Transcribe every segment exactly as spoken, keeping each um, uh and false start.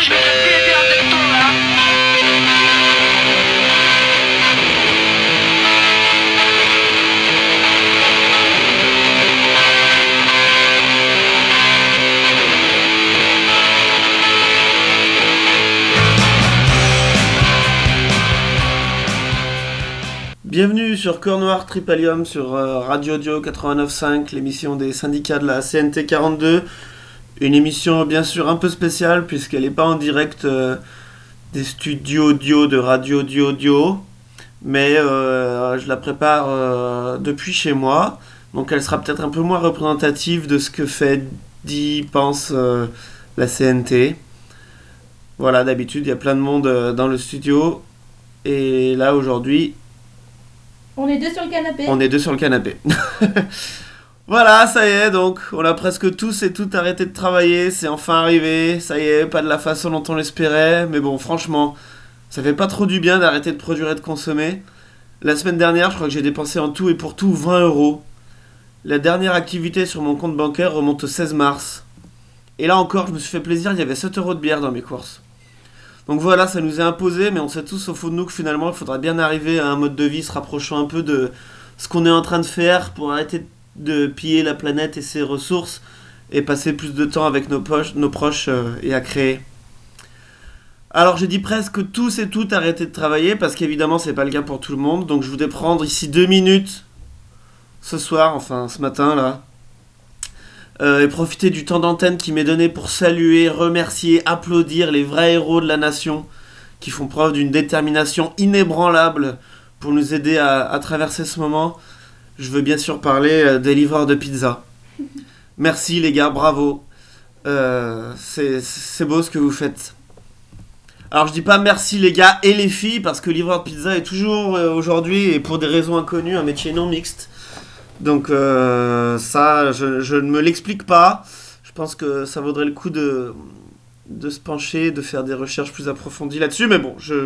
je vais te guider avec toi là. Bienvenue sur Cœur Noir Tripalium sur euh, Radio Audio quatre-vingt-neuf cinq, l'émission des syndicats de la C N T quarante-deux. Une émission bien sûr un peu spéciale puisqu'elle n'est pas en direct euh, des studios audio de Radio Audio Audio, mais euh, je la prépare euh, depuis chez moi, donc elle sera peut-être un peu moins représentative de ce que fait, dit, pense euh, la C N T. Voilà, d'habitude il y a plein de monde euh, dans le studio, et là aujourd'hui... On est deux sur le canapé. On est deux sur le canapé. Voilà, ça y est, donc on a presque tous et toutes arrêté de travailler, c'est enfin arrivé, ça y est, pas de la façon dont on l'espérait, mais bon, franchement, ça fait pas trop du bien d'arrêter de produire et de consommer. La semaine dernière, je crois que j'ai dépensé en tout et pour tout vingt euros. La dernière activité sur mon compte bancaire remonte au seize mars. Et là encore, je me suis fait plaisir, il y avait sept euros de bière dans mes courses. Donc voilà, ça nous est imposé, mais on sait tous au fond de nous que finalement, il faudrait bien arriver à un mode de vie se rapprochant un peu de ce qu'on est en train de faire pour arrêter de piller la planète et ses ressources et passer plus de temps avec nos, poches, nos proches euh, et à créer. Alors j'ai dit presque tous et toutes arrêter de travailler parce qu'évidemment c'est pas le cas pour tout le monde, donc je voudrais prendre ici deux minutes ce soir, enfin ce matin là, Euh, et profiter du temps d'antenne qui m'est donné pour saluer, remercier, applaudir les vrais héros de la nation qui font preuve d'une détermination inébranlable pour nous aider à, à traverser ce moment. Je veux bien sûr parler euh, des livreurs de pizza. Merci les gars, bravo. Euh, c'est, c'est beau ce que vous faites. Alors je dis pas merci les gars et les filles parce que livreur de pizza est toujours euh, aujourd'hui et pour des raisons inconnues un métier non mixte. Donc euh, ça, je, je ne me l'explique pas. Je pense que ça vaudrait le coup de, de se pencher, de faire des recherches plus approfondies là-dessus. Mais bon, je,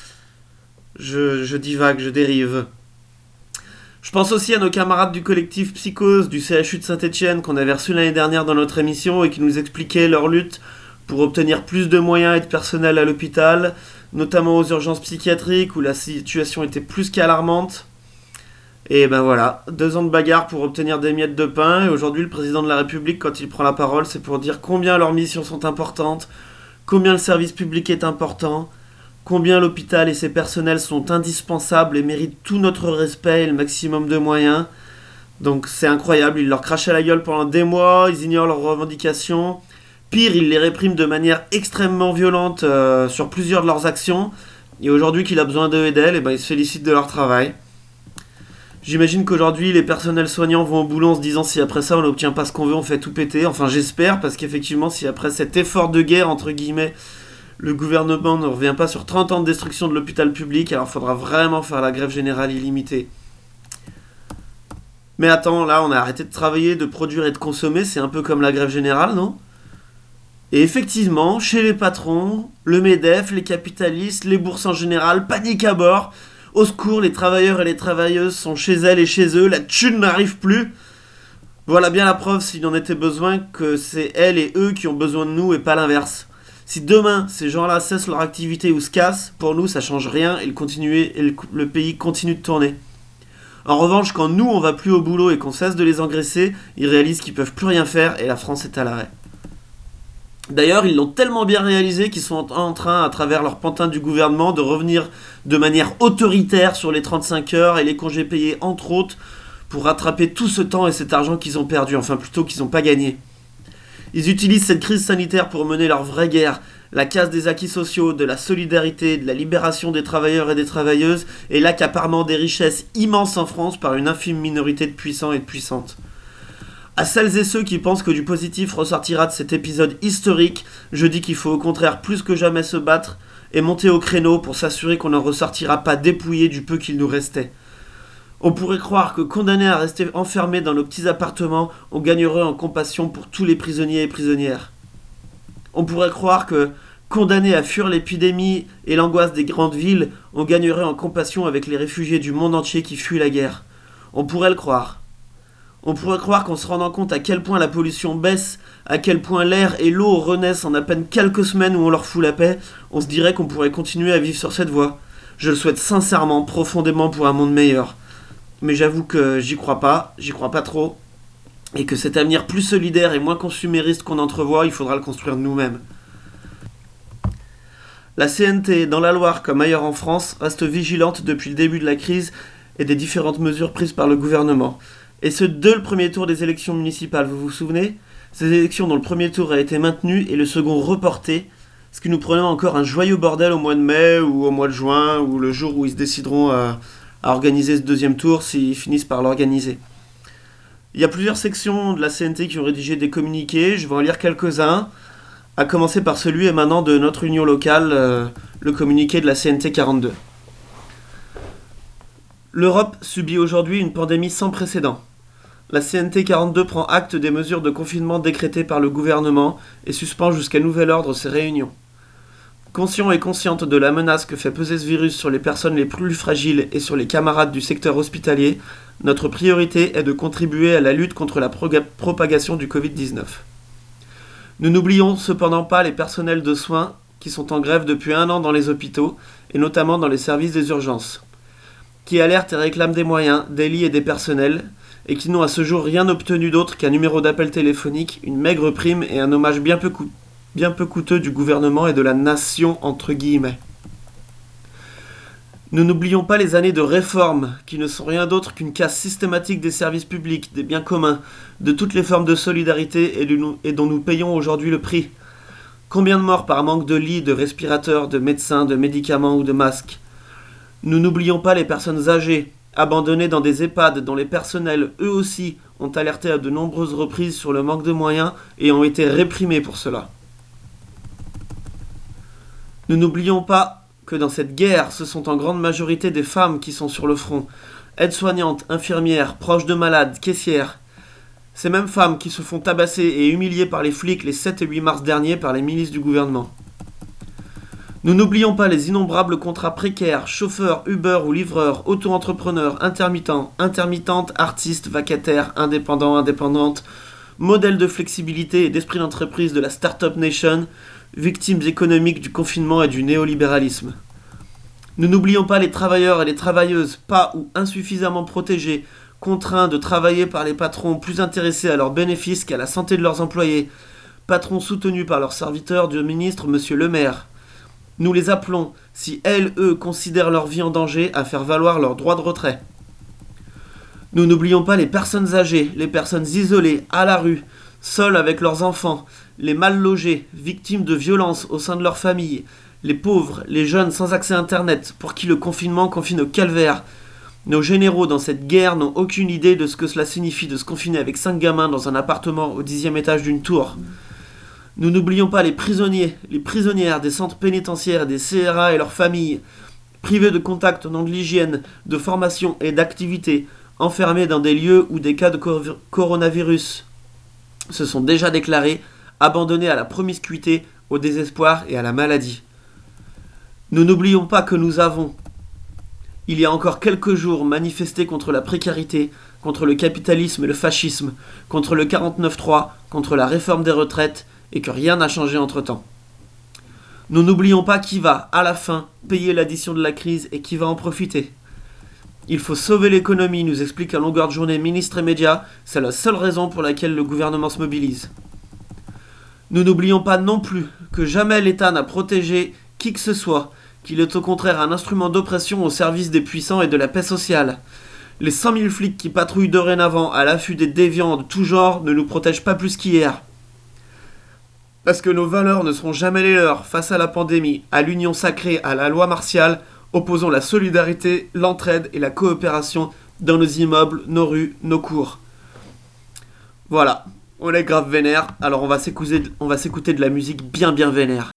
je, je divague, je dérive. Je pense aussi à nos camarades du collectif Psychose du C H U de Saint-Etienne qu'on avait reçu l'année dernière dans notre émission et qui nous expliquaient leur lutte pour obtenir plus de moyens et de personnel à l'hôpital, notamment aux urgences psychiatriques où la situation était plus qu'alarmante. Et ben voilà, deux ans de bagarre pour obtenir des miettes de pain, et aujourd'hui le président de la République, quand il prend la parole, c'est pour dire combien leurs missions sont importantes, combien le service public est important, combien l'hôpital et ses personnels sont indispensables et méritent tout notre respect et le maximum de moyens. Donc c'est incroyable, il leur crache à la gueule pendant des mois, ils ignorent leurs revendications, pire, ils les répriment de manière extrêmement violente euh, sur plusieurs de leurs actions, et aujourd'hui qu'il a besoin d'eux et d'elles, et ben il se félicite de leur travail. J'imagine qu'aujourd'hui, les personnels soignants vont au boulot en se disant si après ça on n'obtient pas ce qu'on veut, on fait tout péter. Enfin, j'espère, parce qu'effectivement, si après cet effort de guerre, entre guillemets, le gouvernement ne revient pas sur trente ans de destruction de l'hôpital public, alors il faudra vraiment faire la grève générale illimitée. Mais attends, là, on a arrêté de travailler, de produire et de consommer, c'est un peu comme la grève générale, non ? Et effectivement, chez les patrons, le MEDEF, les capitalistes, les bourses en général, panique à bord. Au secours, les travailleurs et les travailleuses sont chez elles et chez eux, la thune n'arrive plus. Voilà bien la preuve, s'il en était besoin, que c'est elles et eux qui ont besoin de nous et pas l'inverse. Si demain, ces gens-là cessent leur activité ou se cassent, pour nous, ça change rien et le, continuer, et le, le pays continue de tourner. En revanche, quand nous, on va plus au boulot et qu'on cesse de les engraisser, ils réalisent qu'ils peuvent plus rien faire et la France est à l'arrêt. D'ailleurs, ils l'ont tellement bien réalisé qu'ils sont en train, à travers leur pantin du gouvernement, de revenir de manière autoritaire sur les trente-cinq heures et les congés payés, entre autres, pour rattraper tout ce temps et cet argent qu'ils ont perdu, enfin plutôt qu'ils n'ont pas gagné. Ils utilisent cette crise sanitaire pour mener leur vraie guerre, la casse des acquis sociaux, de la solidarité, de la libération des travailleurs et des travailleuses, et l'accaparement des richesses immenses en France par une infime minorité de puissants et de puissantes. À celles et ceux qui pensent que du positif ressortira de cet épisode historique, je dis qu'il faut au contraire plus que jamais se battre et monter au créneau pour s'assurer qu'on ne ressortira pas dépouillé du peu qu'il nous restait. On pourrait croire que condamnés à rester enfermés dans nos petits appartements, on gagnerait en compassion pour tous les prisonniers et prisonnières. On pourrait croire que, condamnés à fuir l'épidémie et l'angoisse des grandes villes, on gagnerait en compassion avec les réfugiés du monde entier qui fuient la guerre. On pourrait le croire. On pourrait croire qu'en se rendant compte à quel point la pollution baisse, à quel point l'air et l'eau renaissent en à peine quelques semaines où on leur fout la paix, on se dirait qu'on pourrait continuer à vivre sur cette voie. Je le souhaite sincèrement, profondément pour un monde meilleur. Mais j'avoue que j'y crois pas, j'y crois pas trop, et que cet avenir plus solidaire et moins consumériste qu'on entrevoit, il faudra le construire nous-mêmes. La C N T, dans la Loire comme ailleurs en France, reste vigilante depuis le début de la crise et des différentes mesures prises par le gouvernement. Et ce, dès le premier tour des élections municipales, vous vous souvenez ? Ces élections dont le premier tour a été maintenu et le second reporté, ce qui nous prenait encore un joyeux bordel au mois de mai ou au mois de juin, ou le jour où ils se décideront à, à organiser ce deuxième tour, s'ils finissent par l'organiser. Il y a plusieurs sections de la C N T qui ont rédigé des communiqués, je vais en lire quelques-uns, à commencer par celui émanant de notre union locale, euh, le communiqué de la C N T quarante-deux. L'Europe subit aujourd'hui une pandémie sans précédent. La C N T quarante-deux prend acte des mesures de confinement décrétées par le gouvernement et suspend jusqu'à nouvel ordre ses réunions. Conscient et consciente de la menace que fait peser ce virus sur les personnes les plus fragiles et sur les camarades du secteur hospitalier, notre priorité est de contribuer à la lutte contre la proga- propagation du covid dix-neuf. Nous n'oublions cependant pas les personnels de soins qui sont en grève depuis un an dans les hôpitaux, et notamment dans les services des urgences, qui alertent et réclament des moyens, des lits et des personnels, et qui n'ont à ce jour rien obtenu d'autre qu'un numéro d'appel téléphonique, une maigre prime et un hommage bien peu, cou- bien peu coûteux du gouvernement et de la nation entre guillemets. Nous n'oublions pas les années de réformes, qui ne sont rien d'autre qu'une casse systématique des services publics, des biens communs, de toutes les formes de solidarité et, du, et dont nous payons aujourd'hui le prix. Combien de morts par manque de lits, de respirateurs, de médecins, de médicaments ou de masques ? Nous n'oublions pas les personnes âgées, abandonnées dans des EHPAD dont les personnels, eux aussi, ont alerté à de nombreuses reprises sur le manque de moyens et ont été réprimés pour cela. Nous n'oublions pas que dans cette guerre, ce sont en grande majorité des femmes qui sont sur le front, aides-soignantes, infirmières, proches de malades, caissières. Ces mêmes femmes qui se font tabasser et humilier par les flics les sept et huit mars dernier par les milices du gouvernement. Nous n'oublions pas les innombrables contrats précaires, chauffeurs, Uber ou livreurs, auto-entrepreneurs, intermittents, intermittentes, artistes, vacataires, indépendants, indépendantes, modèles de flexibilité et d'esprit d'entreprise de la Startup Nation, victimes économiques du confinement et du néolibéralisme. Nous n'oublions pas les travailleurs et les travailleuses pas ou insuffisamment protégés, contraints de travailler par les patrons plus intéressés à leurs bénéfices qu'à la santé de leurs employés, patrons soutenus par leur serviteur du ministre Monsieur Le Maire. Nous les appelons, si elles, eux, considèrent leur vie en danger, à faire valoir leur droit de retrait. Nous n'oublions pas les personnes âgées, les personnes isolées, à la rue, seules avec leurs enfants, les mal logés, victimes de violences au sein de leur famille, les pauvres, les jeunes sans accès à Internet, pour qui le confinement confine au calvaire. Nos généraux dans cette guerre n'ont aucune idée de ce que cela signifie de se confiner avec cinq gamins dans un appartement au dixième étage d'une tour. Nous n'oublions pas les prisonniers, les prisonnières des centres pénitentiaires et des C R A et leurs familles, privés de contact au nom de l'hygiène, de formation et d'activité, enfermés dans des lieux où des cas de cor- coronavirus se sont déjà déclarés, abandonnés à la promiscuité, au désespoir et à la maladie. Nous n'oublions pas que nous avons, il y a encore quelques jours, manifesté contre la précarité, contre le capitalisme et le fascisme, contre le quarante-neuf trois, contre la réforme des retraites, et que rien n'a changé entre-temps. Nous n'oublions pas qui va, à la fin, payer l'addition de la crise et qui va en profiter. Il faut sauver l'économie, nous explique à longueur de journée ministres et médias, c'est la seule raison pour laquelle le gouvernement se mobilise. Nous n'oublions pas non plus que jamais l'État n'a protégé qui que ce soit, qu'il est au contraire un instrument d'oppression au service des puissants et de la paix sociale. Les cent mille flics qui patrouillent dorénavant à l'affût des déviants de tout genre ne nous protègent pas plus qu'hier. Parce que nos valeurs ne seront jamais les leurs face à la pandémie, à l'union sacrée, à la loi martiale, opposons la solidarité, l'entraide et la coopération dans nos immeubles, nos rues, nos cours. Voilà, on est grave vénère, alors on va s'écouter, on va s'écouter de la musique bien bien vénère.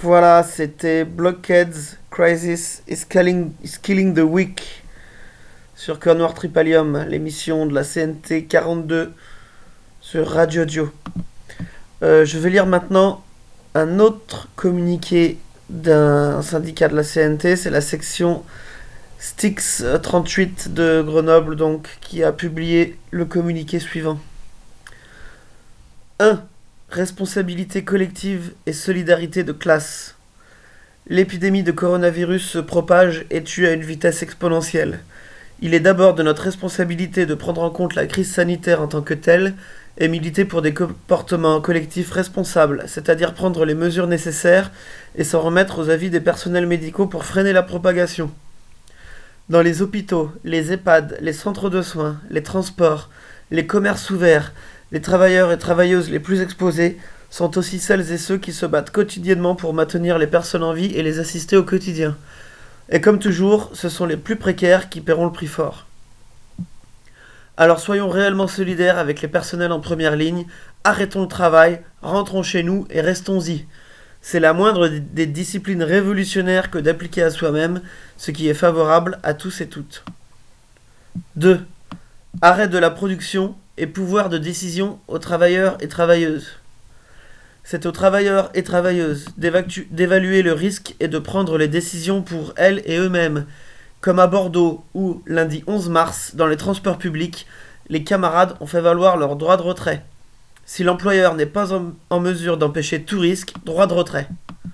Voilà, c'était Blockheads Crisis is killing, is killing the weak sur Cœur Noir Tripalium, l'émission de la C N T quarante-deux sur Radio Dio. Euh, je vais lire maintenant un autre communiqué d'un syndicat de la C N T, c'est la section Styx trente-huit de Grenoble, donc, qui a publié le communiqué suivant. un. Responsabilité collective et solidarité de classe. L'épidémie de coronavirus se propage et tue à une vitesse exponentielle. Il est d'abord de notre responsabilité de prendre en compte la crise sanitaire en tant que telle et militer pour des comportements collectifs responsables, c'est-à-dire prendre les mesures nécessaires et s'en remettre aux avis des personnels médicaux pour freiner la propagation. Dans les hôpitaux, les EHPAD, les centres de soins, les transports, les commerces ouverts, les travailleurs et travailleuses les plus exposés sont aussi celles et ceux qui se battent quotidiennement pour maintenir les personnes en vie et les assister au quotidien. Et comme toujours, ce sont les plus précaires qui paieront le prix fort. Alors soyons réellement solidaires avec les personnels en première ligne, arrêtons le travail, rentrons chez nous et restons-y. C'est la moindre des disciplines révolutionnaires que d'appliquer à soi-même, ce qui est favorable à tous et toutes. deux. Arrêt de la production et pouvoir de décision aux travailleurs et travailleuses. C'est aux travailleurs et travailleuses d'évaluer le risque et de prendre les décisions pour elles et eux-mêmes, comme à Bordeaux où, lundi onze mars, dans les transports publics, les camarades ont fait valoir leur droit de retrait. Si l'employeur n'est pas en, en mesure d'empêcher tout risque, droit de retrait.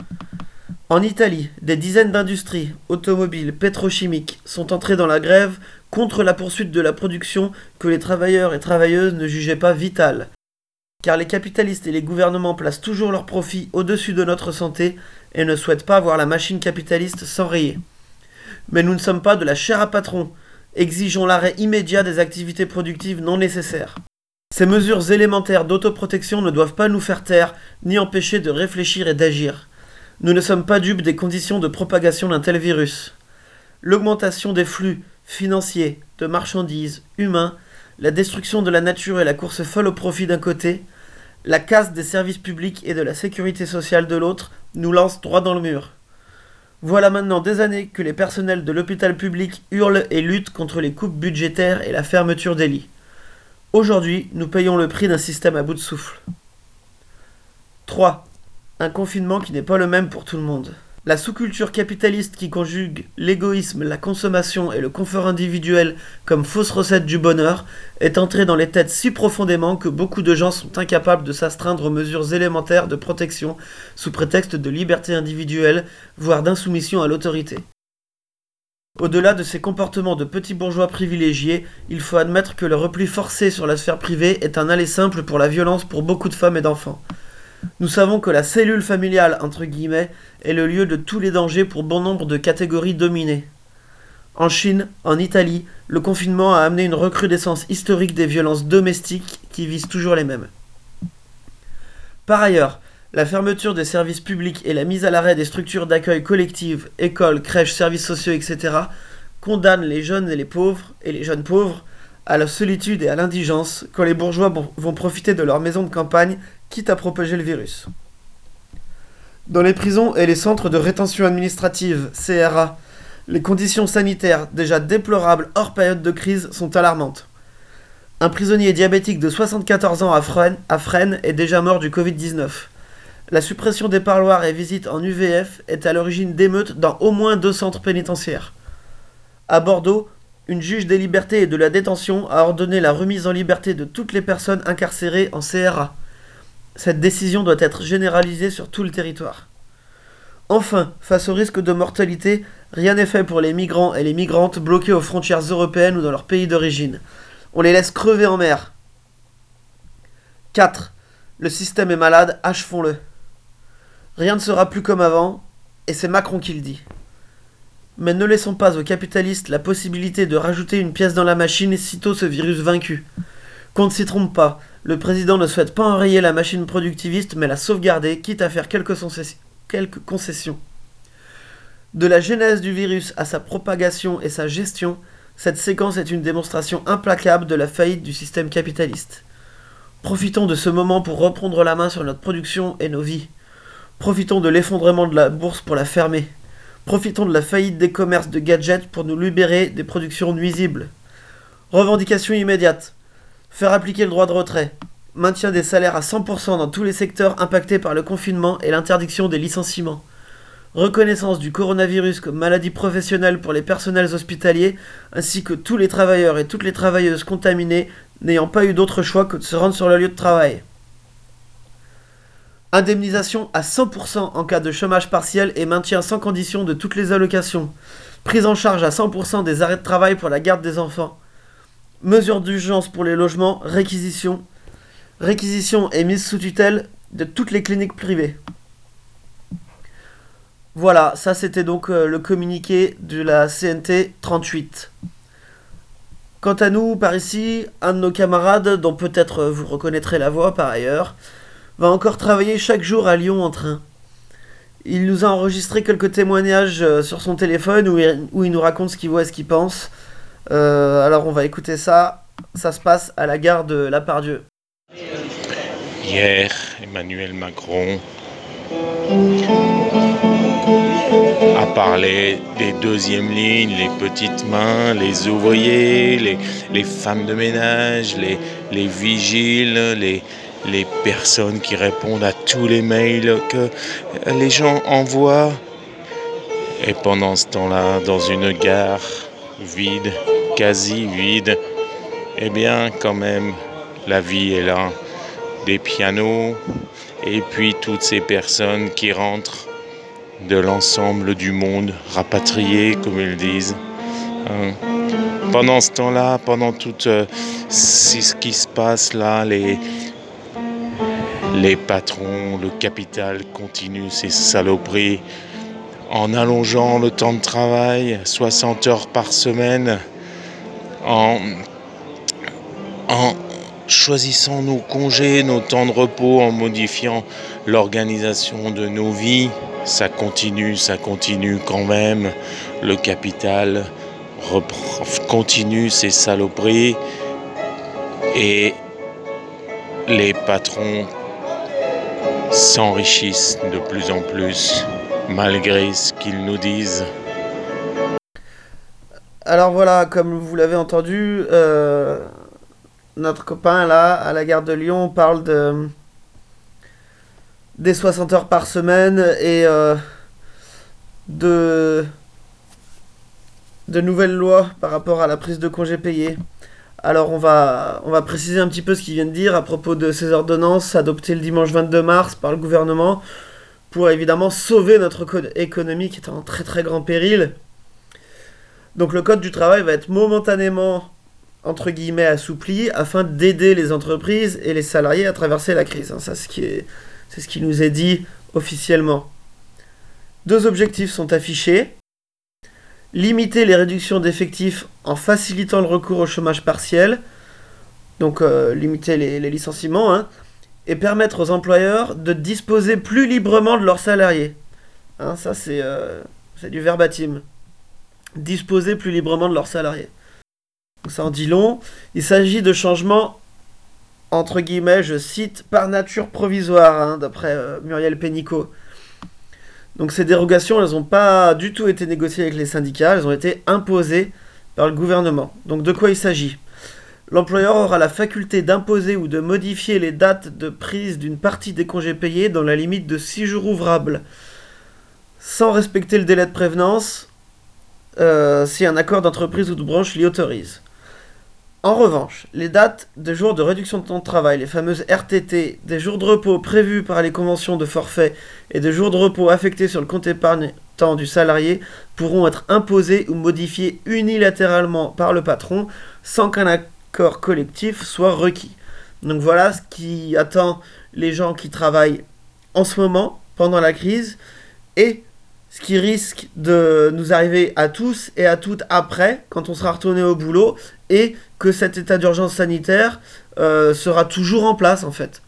En Italie, des dizaines d'industries, automobiles, pétrochimiques, sont entrées dans la grève contre la poursuite de la production que les travailleurs et travailleuses ne jugeaient pas vitale. Car les capitalistes et les gouvernements placent toujours leurs profits au-dessus de notre santé et ne souhaitent pas voir la machine capitaliste s'enrayer. Mais nous ne sommes pas de la chair à patron. Exigeons l'arrêt immédiat des activités productives non nécessaires. Ces mesures élémentaires d'autoprotection ne doivent pas nous faire taire, ni empêcher de réfléchir et d'agir. Nous ne sommes pas dupes des conditions de propagation d'un tel virus. L'augmentation des flux financiers, de marchandises, humains, la destruction de la nature et la course folle au profit d'un côté, la casse des services publics et de la sécurité sociale de l'autre, nous lancent droit dans le mur. Voilà maintenant des années que les personnels de l'hôpital public hurlent et luttent contre les coupes budgétaires et la fermeture des lits. Aujourd'hui, nous payons le prix d'un système à bout de souffle. trois. Un confinement qui n'est pas le même pour tout le monde. La sous-culture capitaliste qui conjugue l'égoïsme, la consommation et le confort individuel comme fausse recette du bonheur est entrée dans les têtes si profondément que beaucoup de gens sont incapables de s'astreindre aux mesures élémentaires de protection sous prétexte de liberté individuelle, voire d'insoumission à l'autorité. Au-delà de ces comportements de petits bourgeois privilégiés, il faut admettre que le repli forcé sur la sphère privée est un aller simple pour la violence pour beaucoup de femmes et d'enfants. Nous savons que la cellule familiale, entre guillemets, est le lieu de tous les dangers pour bon nombre de catégories dominées. En Chine, en Italie, le confinement a amené une recrudescence historique des violences domestiques qui visent toujours les mêmes. Par ailleurs, la fermeture des services publics et la mise à l'arrêt des structures d'accueil collectives, écoles, crèches, services sociaux, et cetera, condamnent les jeunes et les pauvres, et les jeunes pauvres, à la solitude et à l'indigence quand les bourgeois vont profiter de leur maison de campagne, quitte à propager le virus. Dans les prisons et les centres de rétention administrative, C R A, les conditions sanitaires déjà déplorables hors période de crise sont alarmantes. Un prisonnier diabétique de soixante-quatorze ans à Fresnes, à Fresnes est déjà mort du covid dix-neuf. La suppression des parloirs et visites en U V F est à l'origine d'émeutes dans au moins deux centres pénitentiaires. À Bordeaux, une juge des libertés et de la détention a ordonné la remise en liberté de toutes les personnes incarcérées en C R A. Cette décision doit être généralisée sur tout le territoire. Enfin, face au risque de mortalité, rien n'est fait pour les migrants et les migrantes bloqués aux frontières européennes ou dans leur pays d'origine. On les laisse crever en mer. quatre. Le système est malade, achevons-le. Rien ne sera plus comme avant, et c'est Macron qui le dit. Mais ne laissons pas aux capitalistes la possibilité de rajouter une pièce dans la machine sitôt ce virus vaincu. Qu'on ne s'y trompe pas, le président ne souhaite pas enrayer la machine productiviste mais la sauvegarder, quitte à faire quelques, concessi- quelques concessions. De la genèse du virus à sa propagation et sa gestion, cette séquence est une démonstration implacable de la faillite du système capitaliste. Profitons de ce moment pour reprendre la main sur notre production et nos vies. Profitons de l'effondrement de la bourse pour la fermer. Profitons de la faillite des commerces de gadgets pour nous libérer des productions nuisibles. Revendications immédiates. Faire appliquer le droit de retrait. Maintien des salaires à cent pour cent dans tous les secteurs impactés par le confinement et l'interdiction des licenciements. Reconnaissance du coronavirus comme maladie professionnelle pour les personnels hospitaliers, ainsi que tous les travailleurs et toutes les travailleuses contaminés n'ayant pas eu d'autre choix que de se rendre sur le lieu de travail. Indemnisation à cent pour cent en cas de chômage partiel et maintien sans condition de toutes les allocations. Prise en charge à cent pour cent des arrêts de travail pour la garde des enfants. Mesures d'urgence pour les logements, réquisition. Réquisition et mise sous tutelle de toutes les cliniques privées. Voilà, ça c'était donc euh, le communiqué de la C N T trente-huit. Quant à nous, par ici, un de nos camarades, dont peut-être vous reconnaîtrez la voix par ailleurs, va encore travailler chaque jour à Lyon en train. Il nous a enregistré quelques témoignages euh, sur son téléphone où il, où il nous raconte ce qu'il voit et ce qu'il pense. Euh, alors on va écouter ça. Ça se passe à la gare de La Part-Dieu. Hier, Emmanuel Macron a parlé des deuxièmes lignes, les petites mains, les ouvriers, les, les femmes de ménage, les, les vigiles, les, les personnes qui répondent à tous les mails que les gens envoient. Et pendant ce temps-là, dans une gare vide, quasi vide, eh bien quand même, la vie est là. Des pianos, et puis toutes ces personnes qui rentrent de l'ensemble du monde, rapatriées, comme ils disent. Hein. Pendant ce temps-là, pendant tout euh, ce qui se passe là, les, les patrons, le capital continuent ces saloperies en allongeant le temps de travail, soixante heures par semaine, en... en choisissant nos congés, nos temps de repos, en modifiant l'organisation de nos vies. Ça continue, ça continue quand même. Le capital repr- continue ses saloperies et les patrons s'enrichissent de plus en plus, malgré ce qu'ils nous disent. Alors voilà, comme vous l'avez entendu, euh, notre copain là, à la gare de Lyon, parle de des soixante heures par semaine et euh, de de nouvelles lois par rapport à la prise de congés payés. Alors on va, on va préciser un petit peu ce qu'il vient de dire à propos de ces ordonnances adoptées le dimanche vingt-deux mars par le gouvernement pour évidemment sauver notre code économique qui est en très très grand péril. Donc le code du travail va être momentanément entre guillemets assoupli afin d'aider les entreprises et les salariés à traverser la crise. Ça, c'est ce qui est, c'est ce qui nous est dit officiellement. Deux objectifs sont affichés. Limiter les réductions d'effectifs en facilitant le recours au chômage partiel, donc euh, limiter les, les licenciements, hein, et permettre aux employeurs de disposer plus librement de leurs salariés. Hein, ça, c'est, euh, c'est du verbatim. Disposer plus librement de leurs salariés. Donc ça en dit long. Il s'agit de changements, entre guillemets, je cite, par nature provisoire, hein, d'après euh, Muriel Pénicaud. Donc ces dérogations, elles n'ont pas du tout été négociées avec les syndicats, elles ont été imposées par le gouvernement. Donc de quoi il s'agit ? L'employeur aura la faculté d'imposer ou de modifier les dates de prise d'une partie des congés payés dans la limite de six jours ouvrables, sans respecter le délai de prévenance, euh, si un accord d'entreprise ou de branche l'y autorise. En revanche, les dates de jours de réduction de temps de travail, les fameuses R T T, des jours de repos prévus par les conventions de forfait et des jours de repos affectés sur le compte épargne-temps du salarié pourront être imposés ou modifiés unilatéralement par le patron sans qu'un accord collectif soit requis. Donc voilà ce qui attend les gens qui travaillent en ce moment, pendant la crise, et ce qui risque de nous arriver à tous et à toutes après, quand on sera retourné au boulot, et que cet état d'urgence sanitaire euh, sera toujours en place, en fait.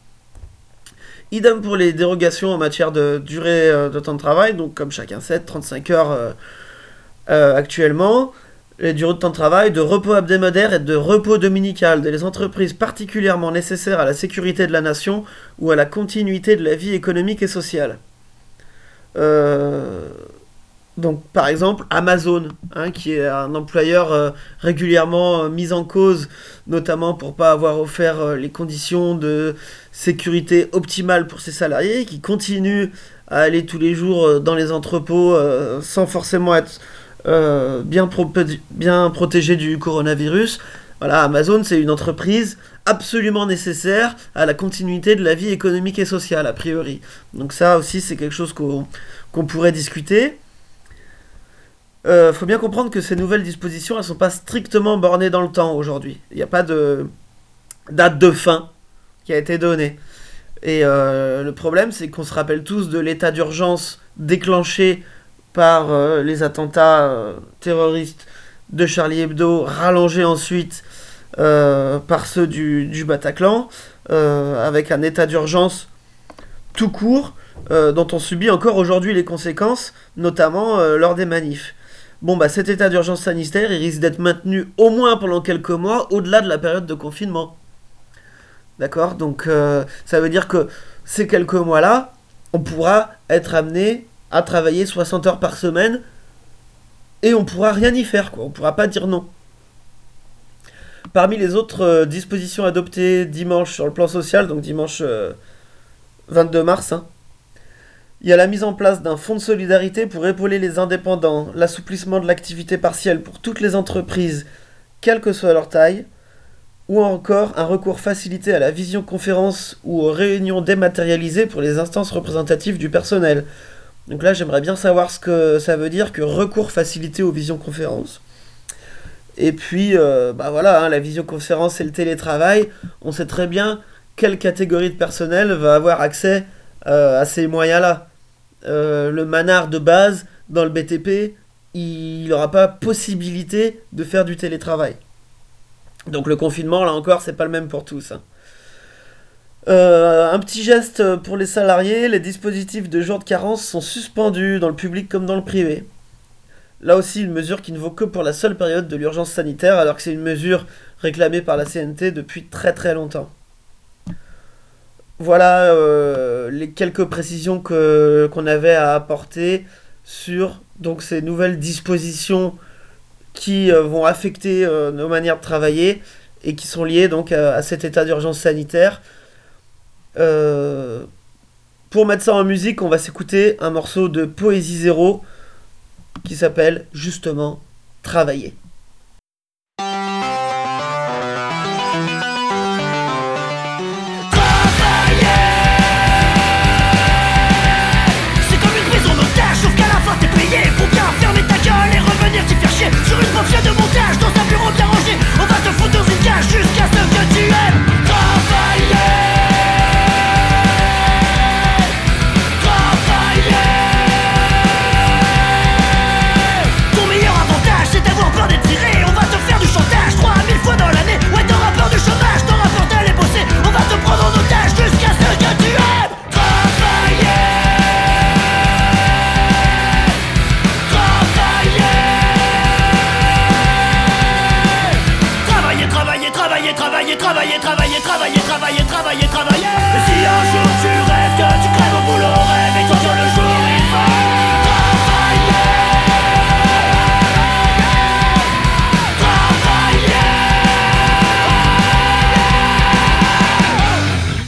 Idem pour les dérogations en matière de durée euh, de temps de travail, donc comme chacun sait, trente-cinq heures euh, euh, actuellement, les durées de temps de travail, de repos hebdomadaire et de repos dominical des entreprises particulièrement nécessaires à la sécurité de la nation ou à la continuité de la vie économique et sociale. Euh, donc par exemple Amazon, hein, qui est un employeur euh, régulièrement euh, mis en cause, notamment pour pas avoir offert euh, les conditions de sécurité optimales pour ses salariés, qui continue à aller tous les jours euh, dans les entrepôts euh, sans forcément être euh, bien, pro- bien protégé du coronavirus. Voilà, Amazon, c'est une entreprise absolument nécessaire à la continuité de la vie économique et sociale, a priori. Donc ça aussi, c'est quelque chose qu'on, qu'on pourrait discuter. Il euh, faut bien comprendre que ces nouvelles dispositions, elles ne sont pas strictement bornées dans le temps aujourd'hui. Il n'y a pas de date de fin qui a été donnée. Et euh, le problème, c'est qu'on se rappelle tous de l'état d'urgence déclenché par euh, les attentats euh, terroristes de Charlie Hebdo, rallongés ensuite euh, par ceux du, du Bataclan, euh, avec un état d'urgence tout court, euh, dont on subit encore aujourd'hui les conséquences, notamment euh, lors des manifs. Bon, bah cet état d'urgence sanitaire, il risque d'être maintenu au moins pendant quelques mois, au-delà de la période de confinement. D'accord ? Donc, euh, ça veut dire que ces quelques mois-là, on pourra être amené à travailler soixante heures par semaine, et on pourra rien y faire, quoi. On pourra pas dire non. Parmi les autres euh, dispositions adoptées dimanche sur le plan social, donc dimanche euh, vingt-deux mars, hein, il y a la mise en place d'un fonds de solidarité pour épauler les indépendants, l'assouplissement de l'activité partielle pour toutes les entreprises, quelle que soit leur taille, ou encore un recours facilité à la visioconférence ou aux réunions dématérialisées pour les instances représentatives du personnel. Donc là, j'aimerais bien savoir ce que ça veut dire que recours facilité aux visioconférences. Et puis, euh, bah voilà, hein, la visioconférence et le télétravail, on sait très bien quelle catégorie de personnel va avoir accès euh, à ces moyens-là. Euh, le manard de base, dans le B T P, il n'aura pas possibilité de faire du télétravail. Donc le confinement, là encore, c'est pas le même pour tous, hein. Euh, un petit geste pour les salariés, les dispositifs de jours de carence sont suspendus dans le public comme dans le privé. Là aussi, une mesure qui ne vaut que pour la seule période de l'urgence sanitaire, alors que c'est une mesure réclamée par la C N T depuis très très longtemps. Voilà euh, les quelques précisions que, qu'on avait à apporter sur donc, ces nouvelles dispositions qui euh, vont affecter euh, nos manières de travailler et qui sont liées donc à, à cet état d'urgence sanitaire. Euh, pour mettre ça en musique, on va s'écouter un morceau de Poésie Zéro qui s'appelle justement Travailler. C'est comme une prison d'otage, sauf qu'à la fin t'es payé. Faut bien fermer ta gueule et revenir t'y faire chier. Sur une papier de montage, dans un bureau bien rangé. On va te foutre dans une cage jusqu'à ce que tu aimes travailler. Travailler, travailler, travailler, travailler, travailler, travailler, travailler. Et si un jour tu rêves que tu crèves au boulot, rêve et toi sur le jour il faut travailler. Travailler.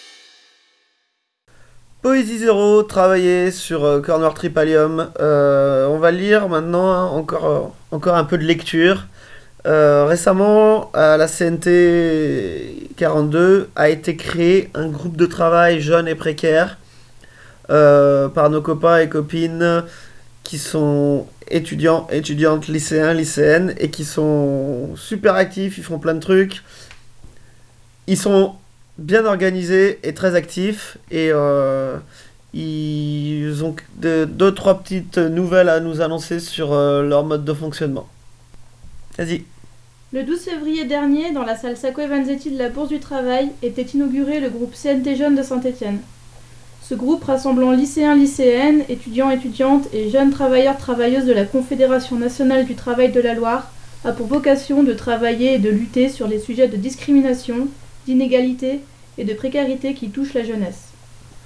Poésie Zéro, travailler sur euh, Corner Tripalium. Euh, on va lire maintenant hein, encore, euh, encore un peu de lecture. Euh, récemment, à la C N T quarante-deux, a été créé un groupe de travail jeune et précaire euh, par nos copains et copines qui sont étudiants, étudiantes, lycéens, lycéennes et qui sont super actifs, ils font plein de trucs. Ils sont bien organisés et très actifs et euh, ils ont de, deux, trois petites nouvelles à nous annoncer sur euh, leur mode de fonctionnement. Vas-y. Le douze février dernier, dans la salle Sacco et Vanzetti de la Bourse du Travail, était inauguré le groupe C N T Jeunes de Saint-Étienne. Ce groupe rassemblant lycéens, lycéennes, étudiants, étudiantes et jeunes travailleurs, travailleuses de la Confédération nationale du travail de la Loire a pour vocation de travailler et de lutter sur les sujets de discrimination, d'inégalité et de précarité qui touchent la jeunesse.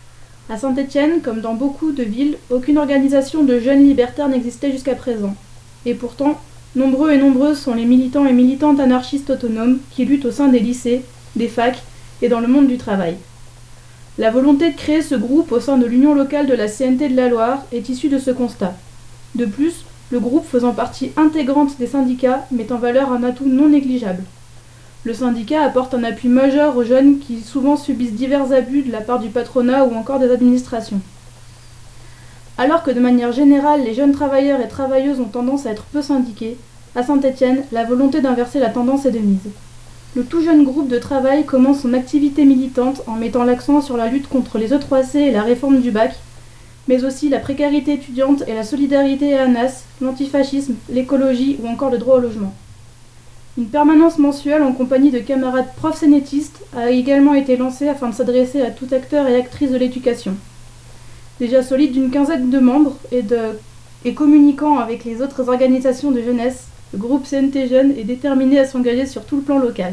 À Saint-Étienne, comme dans beaucoup de villes, aucune organisation de jeunes libertaires n'existait jusqu'à présent. Et pourtant, nombreux et nombreuses sont les militants et militantes anarchistes autonomes qui luttent au sein des lycées, des facs et dans le monde du travail. La volonté de créer ce groupe au sein de l'Union locale de la C N T de la Loire est issue de ce constat. De plus, le groupe faisant partie intégrante des syndicats met en valeur un atout non négligeable. Le syndicat apporte un appui majeur aux jeunes qui souvent subissent divers abus de la part du patronat ou encore des administrations. Alors que de manière générale, les jeunes travailleurs et travailleuses ont tendance à être peu syndiqués, à Saint-Étienne, la volonté d'inverser la tendance est de mise. Le tout jeune groupe de travail commence son activité militante en mettant l'accent sur la lutte contre les E trois C et la réforme du bac, mais aussi la précarité étudiante et la solidarité à ANAS, l'antifascisme, l'écologie ou encore le droit au logement. Une permanence mensuelle en compagnie de camarades profs sénétistes a également été lancée afin de s'adresser à tout acteur et actrice de l'éducation. Déjà solide d'une quinzaine de membres et, de, et communiquant avec les autres organisations de jeunesse, le groupe C N T Jeunes est déterminé à s'engager sur tout le plan local.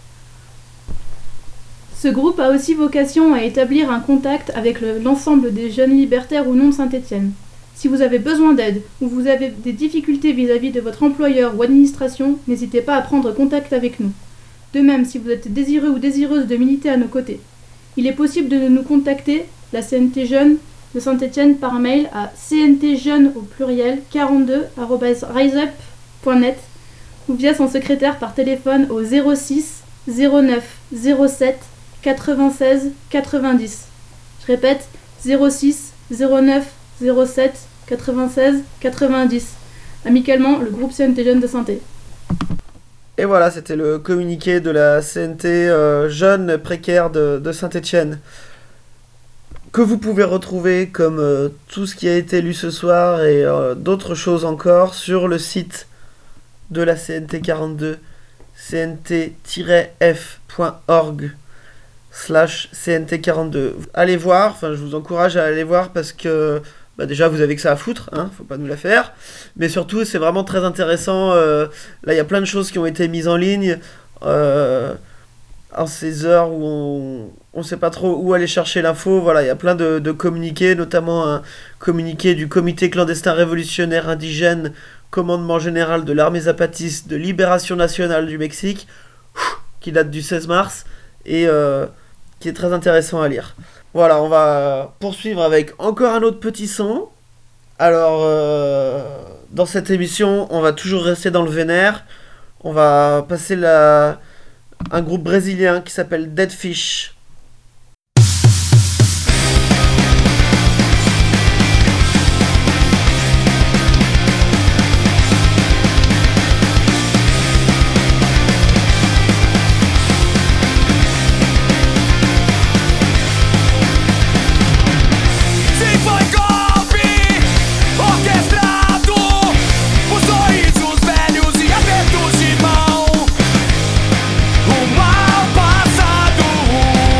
Ce groupe a aussi vocation à établir un contact avec le, l'ensemble des jeunes libertaires ou non de Saint-Étienne. Si vous avez besoin d'aide ou vous avez des difficultés vis-à-vis de votre employeur ou administration, n'hésitez pas à prendre contact avec nous. De même, si vous êtes désireux ou désireuse de militer à nos côtés, il est possible de nous contacter, la C N T Jeunes de Saint-Étienne, par mail à cntjeunes au pluriel quarante-deux arobase riseup point net ou via son secrétaire par téléphone au zéro six zéro neuf zéro sept quatre-vingt-seize quatre-vingt-dix. Je répète, zéro six zéro neuf zéro sept quatre-vingt-seize quatre-vingt-dix. Amicalement, le groupe C N T Jeunes de Saint-Étienne. Et voilà, c'était le communiqué de la C N T euh, Jeunes Précaires de, de Saint-Étienne, que vous pouvez retrouver comme euh, tout ce qui a été lu ce soir et euh, d'autres choses encore sur le site de la C N T quarante-deux, c n t tiret f point org slash C N T quarante-deux. Allez voir, enfin je vous encourage à aller voir parce que bah déjà vous avez que ça à foutre, hein, faut pas nous la faire, mais surtout c'est vraiment très intéressant, euh, là il y a plein de choses qui ont été mises en ligne, euh, en ces heures où on on sait pas trop où aller chercher l'info, voilà, il y a plein de, de communiqués, notamment un communiqué du Comité clandestin révolutionnaire indigène, commandement général de l'armée zapatiste de libération nationale du Mexique, qui date du seize mars, et euh, qui est très intéressant à lire. Voilà, on va poursuivre avec encore un autre petit son. Alors, euh, dans cette émission, on va toujours rester dans le vénère. On va passer la... un groupe brésilien qui s'appelle Dead Fish. O mal passado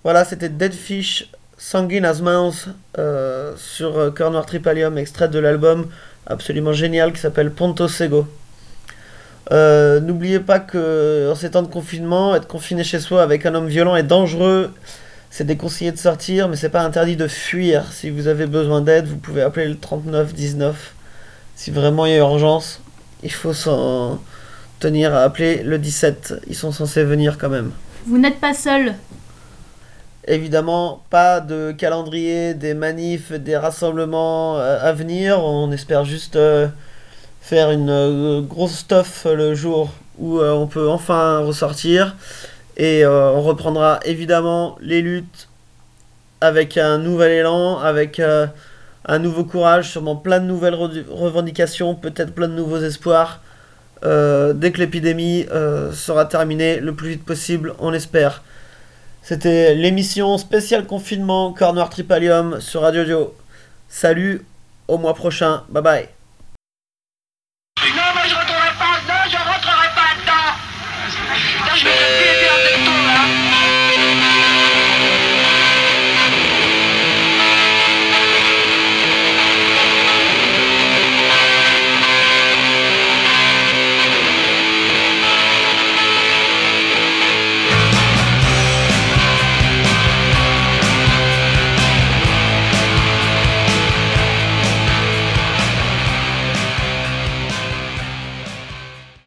Voilà, c'était Dead Fish, Sanguine as Mouse euh, sur euh, Cœur Noir Tripalium, extrait de l'album absolument génial qui s'appelle Ponto Sego. Euh, n'oubliez pas que en ces temps de confinement, être confiné chez soi avec un homme violent est dangereux. C'est déconseillé de sortir, mais c'est pas interdit de fuir. Si vous avez besoin d'aide, vous pouvez appeler le trente-neuf dix-neuf. Si vraiment il y a urgence, il faut s'en tenir à appeler le dix-sept. Ils sont censés venir quand même. Vous n'êtes pas seul. Évidemment, pas de calendrier, des manifs, des rassemblements euh, à venir. On espère juste euh, faire une euh, grosse stuff le jour où euh, on peut enfin ressortir. Et euh, on reprendra évidemment les luttes avec un nouvel élan, avec euh, un nouveau courage, sûrement plein de nouvelles re- revendications, peut-être plein de nouveaux espoirs. Euh, dès que l'épidémie euh, sera terminée, le plus vite possible, on l'espère. C'était l'émission spéciale confinement Cœur Noir Tripalium sur Radio Dio. Salut, au mois prochain, bye bye.